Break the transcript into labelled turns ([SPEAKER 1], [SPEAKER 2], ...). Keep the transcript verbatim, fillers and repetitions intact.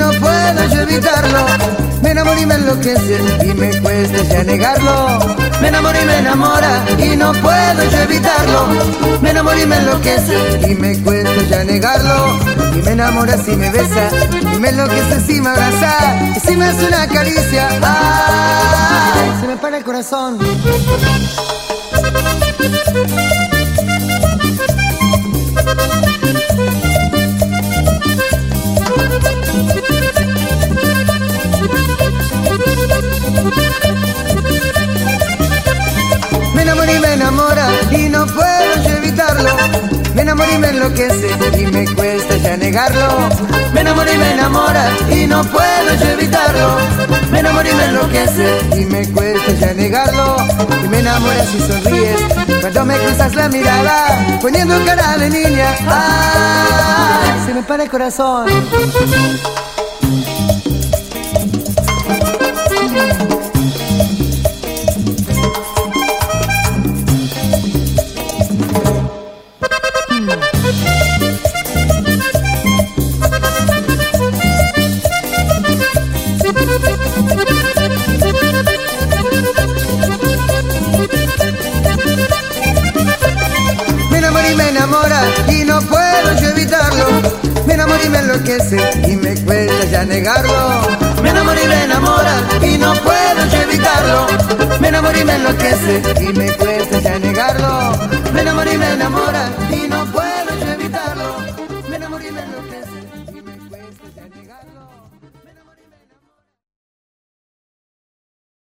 [SPEAKER 1] no puedo yo evitarlo. Me enamora y me enloquece y me cuesta ya negarlo. Me enamora y me enamora y no puedo yo evitarlo. Me enamora y me enloquece y me cuesta ya negarlo. Y me enamora si me besa y me enloquece si me abraza y si me hace una caricia. ¡Ay! Se me para el corazón. Me enamora y me enamora y no puedo yo evitarlo. Me enamora y me enloquece y me cuesta ya negarlo. Me enamora y me enamora y no puedo yo evitarlo. Me enamora y me enloquece y me cuesta ya negarlo. Y me enamora si sonríes cuando me cruzas la mirada, poniendo cara de niña. ¡Ay! Se me para el corazón. Me enamora y me enamora y no puedo yo evitarlo. Me enamora y me enloquece y me cuesta ya negarlo. Me enamora y me enamora y no puedo yo evitarlo. Me enamora y me enloquece y